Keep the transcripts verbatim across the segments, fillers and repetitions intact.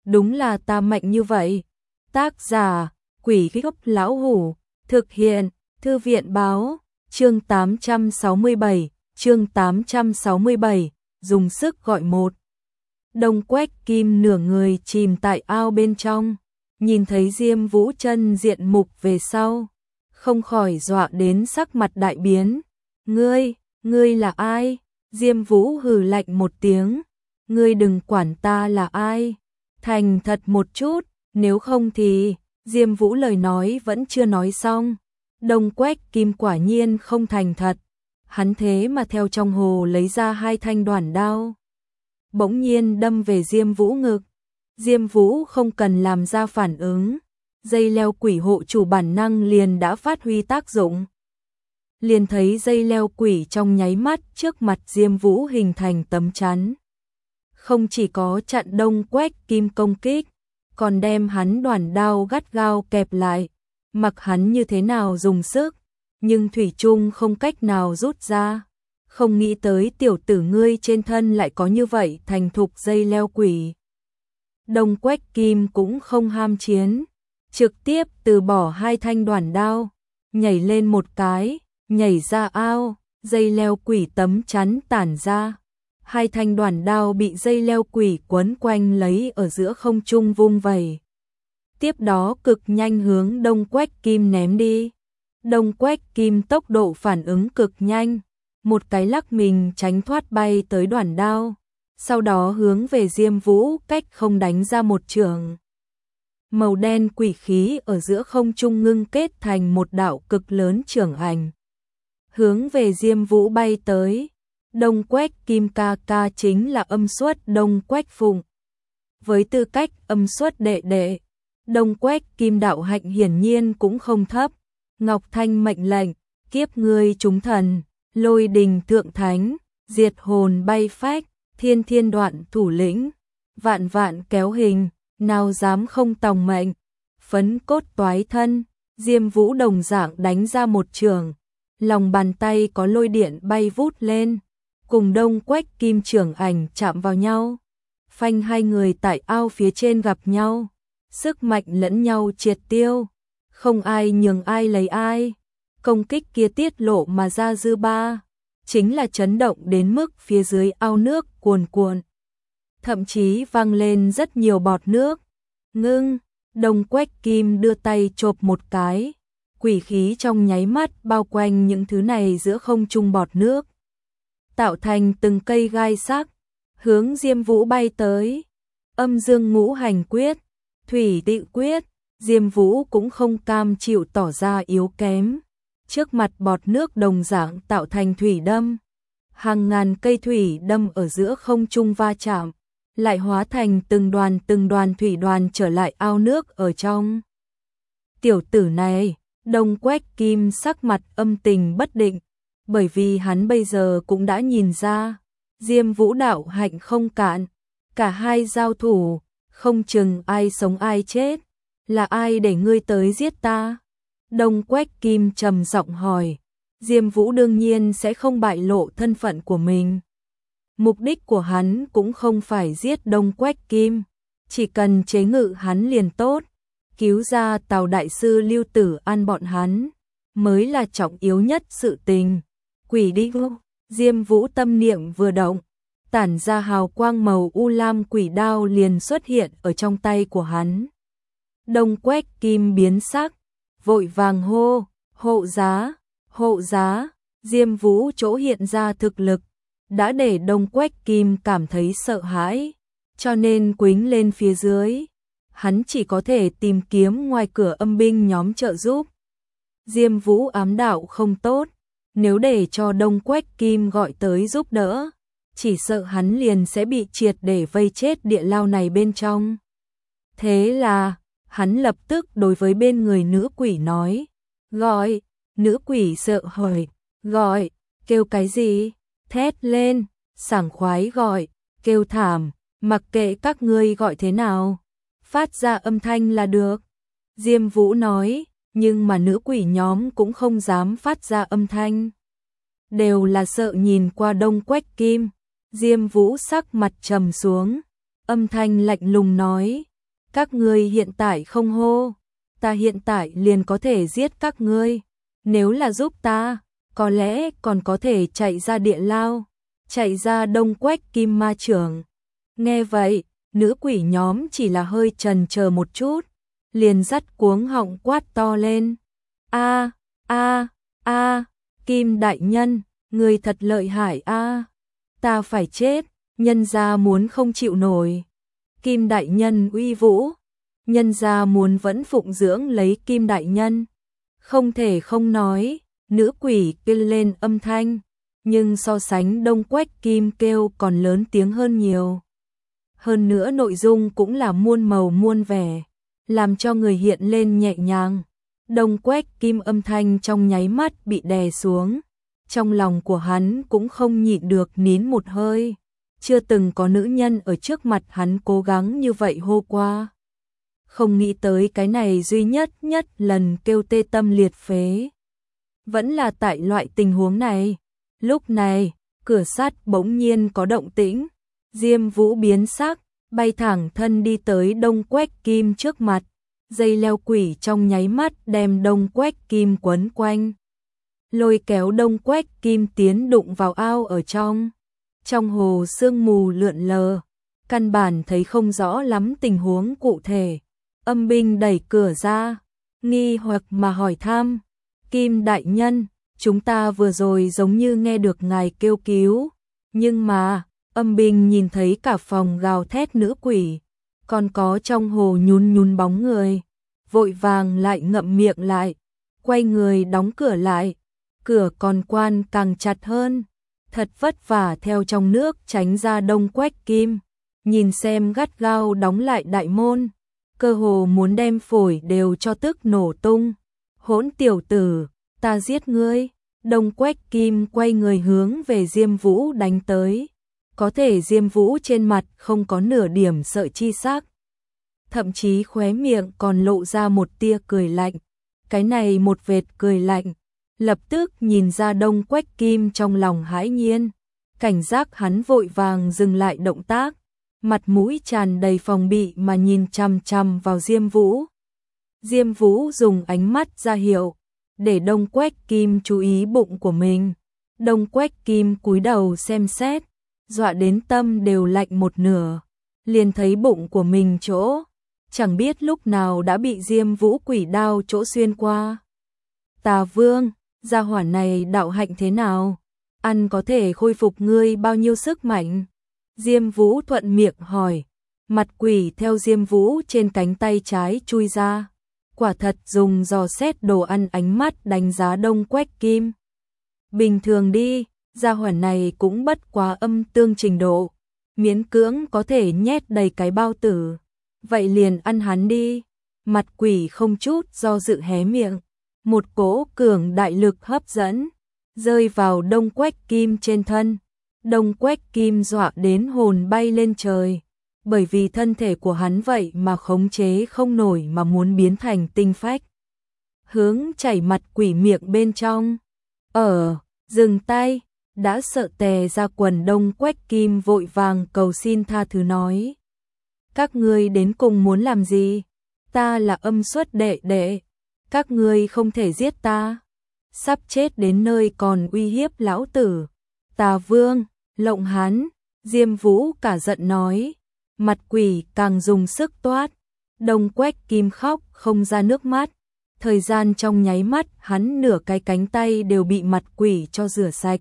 đúng là ta mạnh như vậy. Tác giả, Quỷ Gốc Lão Hủ, thực hiện, Thư viện Báo, chương tám trăm sáu mươi bảy, chương tám trăm sáu mươi bảy, dùng sức gọi một. Đông Quách Kim nửa người chìm tại ao bên trong, nhìn thấy Diêm Vũ chân diện mục về sau, không khỏi dọa đến sắc mặt đại biến. Ngươi, ngươi là ai? Diêm Vũ hừ lạnh một tiếng, ngươi đừng quản ta là ai, thành thật một chút, nếu không thì, Diêm Vũ lời nói vẫn chưa nói xong. Đông Quách Kim quả nhiên không thành thật, hắn thế mà theo trong hồ lấy ra hai thanh đoản đao, bỗng nhiên đâm về Diêm Vũ ngực. Diêm Vũ không cần làm ra phản ứng, dây leo quỷ hộ chủ bản năng liền đã phát huy tác dụng. Liền thấy dây leo quỷ trong nháy mắt trước mặt Diêm Vũ hình thành tấm chắn. Không chỉ có chặn Đông Quách Kim công kích, còn đem hắn đoản đao gắt gao kẹp lại, mặc hắn như thế nào dùng sức, nhưng thủy chung không cách nào rút ra. Không nghĩ tới tiểu tử ngươi trên thân lại có như vậy thành thục dây leo quỷ. Đông Quách Kim cũng không ham chiến, trực tiếp từ bỏ hai thanh đoản đao, nhảy lên một cái, nhảy ra ao, dây leo quỷ tấm chắn tản ra. Hai thanh đoản đao bị dây leo quỷ quấn quanh lấy ở giữa không trung vung vẩy. Tiếp đó cực nhanh hướng Đông Quách Kim ném đi. Đông Quách Kim tốc độ phản ứng cực nhanh, một cái lắc mình tránh thoát bay tới đoản đao, sau đó hướng về Diêm Vũ cách không đánh ra một chưởng. Màu đen quỷ khí ở giữa không trung ngưng kết thành một đạo cực lớn chưởng ảnh, hướng về Diêm Vũ bay tới. Đông Quách Kim ca ca chính là Âm Xuất Đông Quách Phụng. Với tư cách Âm Xuất đệ đệ, Đông Quách Kim đạo hạnh hiển nhiên cũng không thấp. Ngọc Thanh mệnh lệnh, kiếp ngươi trúng thần, lôi đình thượng thánh, diệt hồn bay phách, thiên thiên đoạn thủ lĩnh, vạn vạn kéo hình, nào dám không tòng mệnh, phấn cốt toái thân. Diêm Vũ đồng dạng đánh ra một trường, lòng bàn tay có lôi điện bay vút lên, cùng Đông Quách Kim trưởng ảnh chạm vào nhau, phanh hai người tại ao phía trên gặp nhau, sức mạnh lẫn nhau triệt tiêu, không ai nhường ai lấy ai. Công kích kia tiết lộ mà ra dư ba, chính là chấn động đến mức phía dưới ao nước cuồn cuộn, thậm chí vang lên rất nhiều bọt nước. Ngưng, Đông Quách Kim đưa tay chộp một cái, quỷ khí trong nháy mắt bao quanh những thứ này giữa không trung bọt nước, tạo thành từng cây gai sắc, hướng Diêm Vũ bay tới. Âm dương ngũ hành quyết, thủy tị quyết, Diêm Vũ cũng không cam chịu tỏ ra yếu kém. Trước mặt bọt nước đồng dạng tạo thành thủy đâm, hàng ngàn cây thủy đâm ở giữa không trung va chạm, lại hóa thành từng đoàn từng đoàn thủy đoàn trở lại ao nước ở trong. Tiểu tử này, Đông Quách Kim sắc mặt âm tình bất định, bởi vì hắn bây giờ cũng đã nhìn ra, Diêm Vũ đạo hạnh không cạn, cả hai giao thủ, không chừng ai sống ai chết, là ai để ngươi tới giết ta? Đông Quách Kim trầm giọng hỏi. Diêm Vũ đương nhiên sẽ không bại lộ thân phận của mình. Mục đích của hắn cũng không phải giết Đông Quách Kim, chỉ cần chế ngự hắn liền tốt, cứu ra Tào đại sư Lưu Tử An bọn hắn, mới là trọng yếu nhất sự tình. Quỷ đi vô, Diêm Vũ tâm niệm vừa động, tản ra hào quang màu u lam quỷ đao liền xuất hiện ở trong tay của hắn. Đông Quách Kim biến sắc, vội vàng hô, hộ giá, hộ giá. Diêm Vũ chỗ hiện ra thực lực, đã để Đông Quách Kim cảm thấy sợ hãi, cho nên quýnh lên phía dưới. Hắn chỉ có thể tìm kiếm ngoài cửa âm binh nhóm trợ giúp. Diêm Vũ ám đạo không tốt, nếu để cho Đông Quách Kim gọi tới giúp đỡ, chỉ sợ hắn liền sẽ bị triệt để vây chết địa lao này bên trong. Thế là, hắn lập tức đối với bên người nữ quỷ nói, gọi. Nữ quỷ sợ hỏi, gọi, kêu cái gì? Thét lên, sảng khoái gọi, kêu thảm, mặc kệ các ngươi gọi thế nào, phát ra âm thanh là được. Diêm Vũ nói, nhưng mà nữ quỷ nhóm cũng không dám phát ra âm thanh, đều là sợ nhìn qua Đông Quách Kim. Diêm Vũ sắc mặt trầm xuống, âm thanh lạnh lùng nói, Các ngươi hiện tại không hô, ta hiện tại liền có thể giết các ngươi. Nếu là giúp ta, có lẽ còn có thể chạy ra địa lao, chạy ra Đông Quách Kim Ma Chưởng. Nghe vậy, nữ quỷ nhóm chỉ là hơi chần chờ một chút, liền dắt cuống họng quát to lên. A, a, a, Kim đại nhân, người thật lợi hại a. Ta phải chết, nhân gia muốn không chịu nổi. Kim đại nhân uy vũ, nhân gia muốn vẫn phụng dưỡng lấy Kim đại nhân. Không thể không nói, nữ quỷ kêu lên âm thanh, nhưng so sánh Đông Quách Kim kêu còn lớn tiếng hơn nhiều. Hơn nữa nội dung cũng là muôn màu muôn vẻ, làm cho người hiện lên nhẹ nhàng. Đông Quách Kim âm thanh trong nháy mắt bị đè xuống, trong lòng của hắn cũng không nhịn được nín một hơi. Chưa từng có nữ nhân ở trước mặt hắn cố gắng như vậy hô qua. Không nghĩ tới cái này duy nhất nhất lần kêu tê tâm liệt phế. Vẫn là tại loại tình huống này. Lúc này, cửa sắt bỗng nhiên có động tĩnh. Diêm Vũ biến sắc, bay thẳng thân đi tới Đông Quách Kim trước mặt. Dây leo quỷ trong nháy mắt đem Đông Quách Kim quấn quanh. Lôi kéo Đông Quách Kim tiến đụng vào ao ở trong. Trong hồ sương mù lượn lờ, căn bản thấy không rõ lắm tình huống cụ thể. Âm binh đẩy cửa ra, nghi hoặc mà hỏi thăm. Kim đại nhân, chúng ta vừa rồi giống như nghe được ngài kêu cứu. Nhưng mà, âm binh nhìn thấy cả phòng gào thét nữ quỷ, còn có trong hồ nhún nhún bóng người. Vội vàng lại ngậm miệng lại, quay người đóng cửa lại. Cửa còn quan càng chặt hơn. Thật vất vả theo trong nước tránh ra Đông Quách Kim. Nhìn xem gắt gao đóng lại đại môn. Cơ hồ muốn đem phổi đều cho tức nổ tung. Hỗn tiểu tử, ta giết ngươi. Đông Quách Kim quay người hướng về Diêm Vũ đánh tới. Có thể Diêm Vũ trên mặt không có nửa điểm sợ chi sắc. Thậm chí khóe miệng còn lộ ra một tia cười lạnh. Cái này một vệt cười lạnh, lập tức nhìn ra Đông Quách Kim trong lòng hãi nhiên. Cảnh giác hắn vội vàng dừng lại động tác. Mặt mũi tràn đầy phòng bị mà nhìn chằm chằm vào Diêm Vũ. Diêm Vũ dùng ánh mắt ra hiệu, để Đông Quách Kim chú ý bụng của mình. Đông Quách Kim cúi đầu xem xét, dọa đến tâm đều lạnh một nửa. Liền thấy bụng của mình chỗ, chẳng biết lúc nào đã bị Diêm Vũ quỷ đao chỗ xuyên qua. Tà Vương, gia hỏa này đạo hạnh thế nào? Ăn có thể khôi phục ngươi bao nhiêu sức mạnh? Diêm Vũ thuận miệng hỏi. Mặt quỷ theo Diêm Vũ trên cánh tay trái chui ra. Quả thật dùng dò xét đồ ăn ánh mắt đánh giá Đông Quách Kim. Bình thường đi, gia hỏa này cũng bất quá âm tương trình độ. Miễn cưỡng có thể nhét đầy cái bao tử. Vậy liền ăn hắn đi. Mặt quỷ không chút do dự hé miệng. Một cỗ cường đại lực hấp dẫn, rơi vào Đông Quách Kim trên thân. Đông Quách Kim dọa đến hồn bay lên trời, bởi vì thân thể của hắn vậy mà khống chế không nổi mà muốn biến thành tinh phách. Hướng chảy mặt quỷ miệng bên trong. Ở, dừng tay, đã sợ tè ra quần. Đông Quách Kim vội vàng cầu xin tha thứ nói. Các ngươi đến cùng muốn làm gì? Ta là âm xuất đệ đệ. Các ngươi không thể giết ta. Sắp chết đến nơi còn uy hiếp lão tử. Tà Vương, lộng hắn. Diêm Vũ cả giận nói. Mặt quỷ càng dùng sức toát. Đông Quách Kim khóc không ra nước mắt. Thời gian trong nháy mắt hắn nửa cái cánh tay đều bị mặt quỷ cho rửa sạch.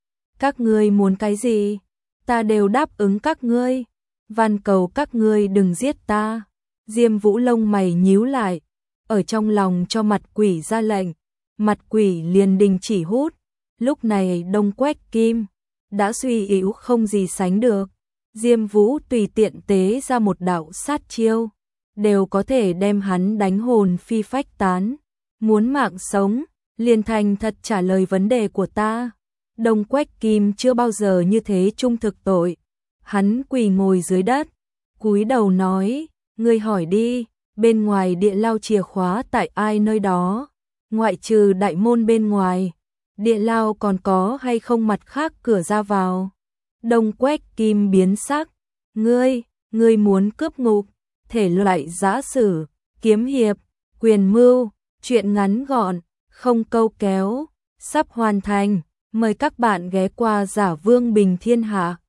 Các ngươi muốn cái gì? Ta đều đáp ứng các ngươi. Van cầu các ngươi đừng giết ta. Diêm Vũ lông mày nhíu lại, ở trong lòng cho mặt quỷ ra lệnh. Mặt quỷ liền đình chỉ hút. Lúc này Đông Quách Kim đã suy yếu không gì sánh được. Diêm Vũ tùy tiện tế ra một đạo sát chiêu, đều có thể đem hắn đánh hồn phi phách tán. Muốn mạng sống, liền thành thật trả lời vấn đề của ta. Đông Quách Kim chưa bao giờ như thế trung thực tội. Hắn quỳ ngồi dưới đất, cúi đầu nói, ngươi hỏi đi, bên ngoài địa lao chìa khóa tại ai nơi đó? Ngoại trừ đại môn bên ngoài, địa lao còn có hay không mặt khác cửa ra vào? Đông Quách Kim biến sắc, ngươi, ngươi muốn cướp ngục? thể loại giã sử, kiếm hiệp, quyền mưu, truyện ngắn gọn, không câu kéo, sắp hoàn thành. Mời các bạn ghé qua Giả Vương Bình Thiên Hạ.